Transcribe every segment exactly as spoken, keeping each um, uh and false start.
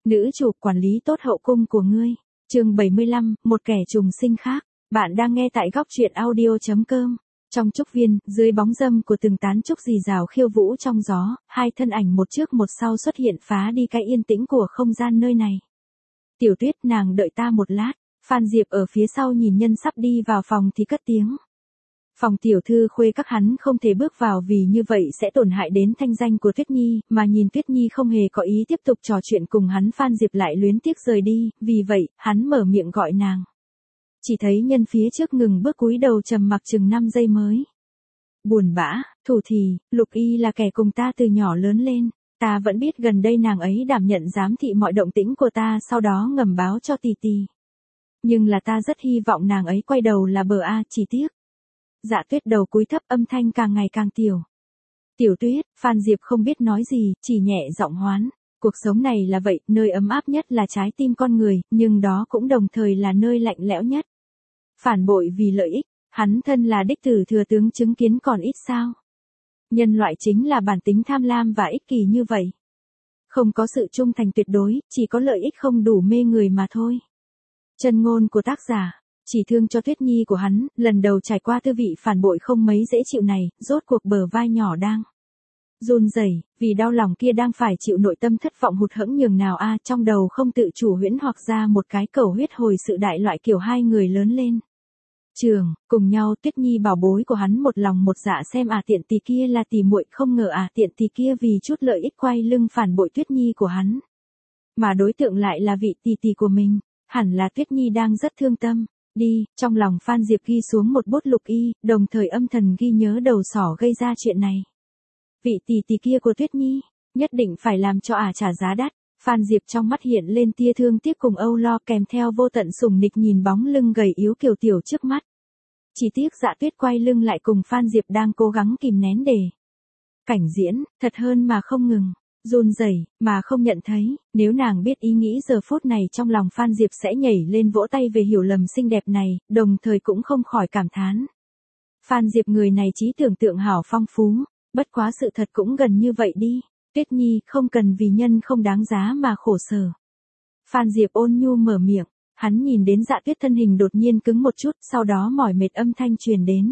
Nữ chủ quản lý tốt hậu cung của ngươi. Chương bảy mươi lăm, một kẻ trùng sinh khác. Bạn đang nghe tại góc truyện audio chấm com. Trong trúc viên, dưới bóng râm của từng tán trúc rì rào khiêu vũ trong gió, hai thân ảnh một trước một sau xuất hiện phá đi cái yên tĩnh của không gian nơi này. Tiểu Tuyết, nàng đợi ta một lát. Phan Diệp ở phía sau nhìn nhân sắp đi vào phòng thì cất tiếng. Phòng tiểu thư khuê các hắn không thể bước vào vì như vậy sẽ tổn hại đến thanh danh của Tuyết Nhi, mà nhìn Tuyết Nhi không hề có ý tiếp tục trò chuyện cùng hắn, Phan Diệp lại luyến tiếc rời đi, vì vậy, hắn mở miệng gọi nàng. Chỉ thấy nhân phía trước ngừng bước cúi đầu trầm mặc chừng năm giây mới. Buồn bã, thủ thì, Lục Y là kẻ cùng ta từ nhỏ lớn lên, ta vẫn biết gần đây nàng ấy đảm nhận giám thị mọi động tĩnh của ta, sau đó ngầm báo cho Tì Tì. Nhưng là ta rất hy vọng nàng ấy quay đầu là bờ a, chỉ tiếc. Dạ Tuyết đầu cúi thấp, âm thanh càng ngày càng tiểu. Tiểu Tuyết, Phan Diệp không biết nói gì, chỉ nhẹ giọng hoán. Cuộc sống này là vậy, nơi ấm áp nhất là trái tim con người, nhưng đó cũng đồng thời là nơi lạnh lẽo nhất. Phản bội vì lợi ích, hắn thân là đích tử thừa tướng chứng kiến còn ít sao. Nhân loại chính là bản tính tham lam và ích kỷ như vậy. Không có sự trung thành tuyệt đối, chỉ có lợi ích không đủ mê người mà thôi. Chân ngôn của tác giả. Chỉ thương cho Tuyết Nhi của hắn, lần đầu trải qua tư vị phản bội không mấy dễ chịu này, rốt cuộc bờ vai nhỏ đang run rẩy, vì đau lòng kia đang phải chịu nội tâm thất vọng hụt hẫng nhường nào a, trong đầu không tự chủ huyễn hoặc ra một cái cầu huyết hồi sự đại loại kiểu hai người lớn lên. Trường, cùng nhau, Tuyết Nhi bảo bối của hắn một lòng một dạ xem à tiện tì kia là tì muội, không ngờ à tiện tì kia vì chút lợi ích quay lưng phản bội Tuyết Nhi của hắn. Mà đối tượng lại là vị tì tì của mình, hẳn là Tuyết Nhi đang rất thương tâm. Đi, trong lòng Phan Diệp ghi xuống một bút Lục Y, đồng thời âm thầm ghi nhớ đầu sỏ gây ra chuyện này. Vị tỷ tỷ kia của Tuyết Nhi, nhất định phải làm cho ả à trả giá đắt. Phan Diệp trong mắt hiện lên tia thương tiếc cùng âu lo, kèm theo vô tận sủng nịch nhìn bóng lưng gầy yếu kiều tiểu trước mắt. Chỉ tiếc Dạ Tuyết quay lưng lại cùng Phan Diệp đang cố gắng kìm nén để cảnh diễn, thật hơn mà không ngừng. Run rẩy, mà không nhận thấy, nếu nàng biết ý nghĩ giờ phút này trong lòng Phan Diệp sẽ nhảy lên vỗ tay về hiểu lầm xinh đẹp này, đồng thời cũng không khỏi cảm thán. Phan Diệp người này trí tưởng tượng hảo phong phú, bất quá sự thật cũng gần như vậy đi, Tuyết Nhi không cần vì nhân không đáng giá mà khổ sở. Phan Diệp ôn nhu mở miệng, hắn nhìn đến Dạ Tuyết thân hình đột nhiên cứng một chút, sau đó mỏi mệt âm thanh truyền đến.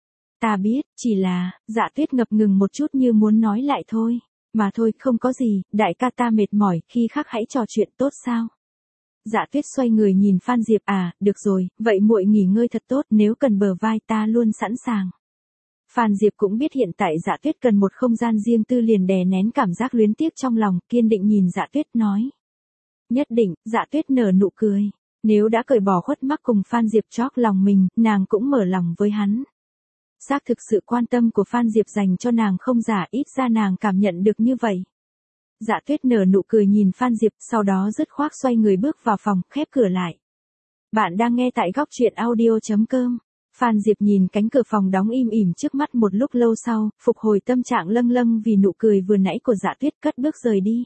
Ta biết, chỉ là, Dạ Tuyết ngập ngừng một chút như muốn nói lại thôi. Mà thôi, không có gì, đại ca ta mệt mỏi, khi khác hãy trò chuyện tốt sao. Dạ Tuyết xoay người nhìn Phan Diệp, à, được rồi, vậy muội nghỉ ngơi thật tốt, nếu cần bờ vai ta luôn sẵn sàng. Phan Diệp cũng biết hiện tại Dạ Tuyết cần một không gian riêng tư, liền đè nén cảm giác luyến tiếc trong lòng, kiên định nhìn Dạ Tuyết nói. Nhất định, Dạ Tuyết nở nụ cười, nếu đã cởi bỏ khuất mắc cùng Phan Diệp chót lòng mình, nàng cũng mở lòng với hắn. Xác thực sự quan tâm của Phan Diệp dành cho nàng không giả, ít ra nàng cảm nhận được như vậy. Dạ Tuyết nở nụ cười nhìn Phan Diệp, sau đó dứt khoát xoay người bước vào phòng, khép cửa lại. Bạn đang nghe tại góc truyện audio chấm com. Phan Diệp nhìn cánh cửa phòng đóng im ỉm trước mắt một lúc lâu sau, phục hồi tâm trạng lâng lâng vì nụ cười vừa nãy của Dạ Tuyết, cất bước rời đi.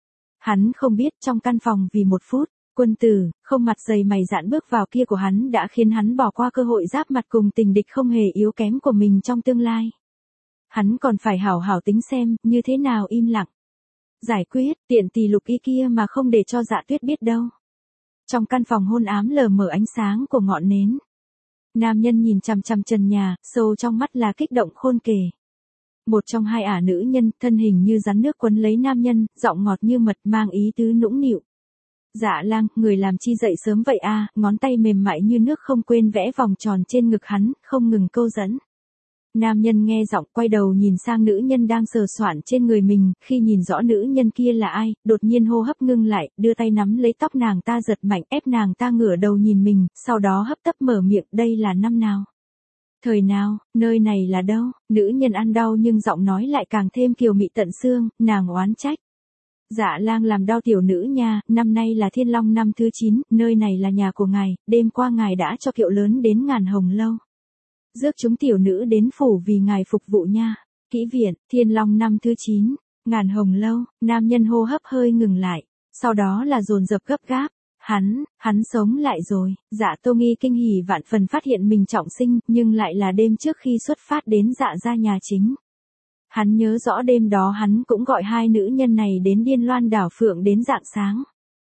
Hắn không biết trong căn phòng vì một phút, quân tử, không mặt dày mày dạn bước vào kia của hắn đã khiến hắn bỏ qua cơ hội giáp mặt cùng tình địch không hề yếu kém của mình trong tương lai. Hắn còn phải hảo hảo tính xem, như thế nào im lặng. Giải quyết, tiện tì Lục Y kia mà không để cho Dạ Tuyết biết đâu. Trong căn phòng hôn ám lờ mờ ánh sáng của ngọn nến. Nam nhân nhìn chằm chằm trần nhà, sâu trong mắt là kích động khôn kể. Một trong hai ả nữ nhân, thân hình như rắn nước quấn lấy nam nhân, giọng ngọt như mật mang ý tứ nũng nịu. Dạ Lang, người làm chi dậy sớm vậy a, à, ngón tay mềm mại như nước không quên vẽ vòng tròn trên ngực hắn, không ngừng câu dẫn. Nam nhân nghe giọng quay đầu nhìn sang nữ nhân đang sờ soạn trên người mình, khi nhìn rõ nữ nhân kia là ai, đột nhiên hô hấp ngưng lại, đưa tay nắm lấy tóc nàng ta giật mạnh ép nàng ta ngửa đầu nhìn mình, sau đó hấp tấp mở miệng, đây là năm nào? Thời nào, nơi này là đâu? Nữ nhân ăn đau nhưng giọng nói lại càng thêm kiều mị tận xương, nàng oán trách. Dạ Lang làm đau tiểu nữ nha, năm nay là Thiên Long năm thứ chín, nơi này là nhà của ngài, đêm qua ngài đã cho kiệu lớn đến Ngàn Hồng Lâu. Rước chúng tiểu nữ đến phủ vì ngài phục vụ nha. Kỹ viện, Thiên Long năm thứ chín, Ngàn Hồng Lâu, nam nhân hô hấp hơi ngừng lại, sau đó là dồn dập gấp gáp. Hắn, hắn sống lại rồi. Dạ Tô Nghi kinh hỉ vạn phần phát hiện mình trọng sinh, nhưng lại là đêm trước khi xuất phát đến Dạ gia nhà chính. Hắn nhớ rõ đêm đó hắn cũng gọi hai nữ nhân này đến Điên Loan đảo Phượng đến rạng sáng.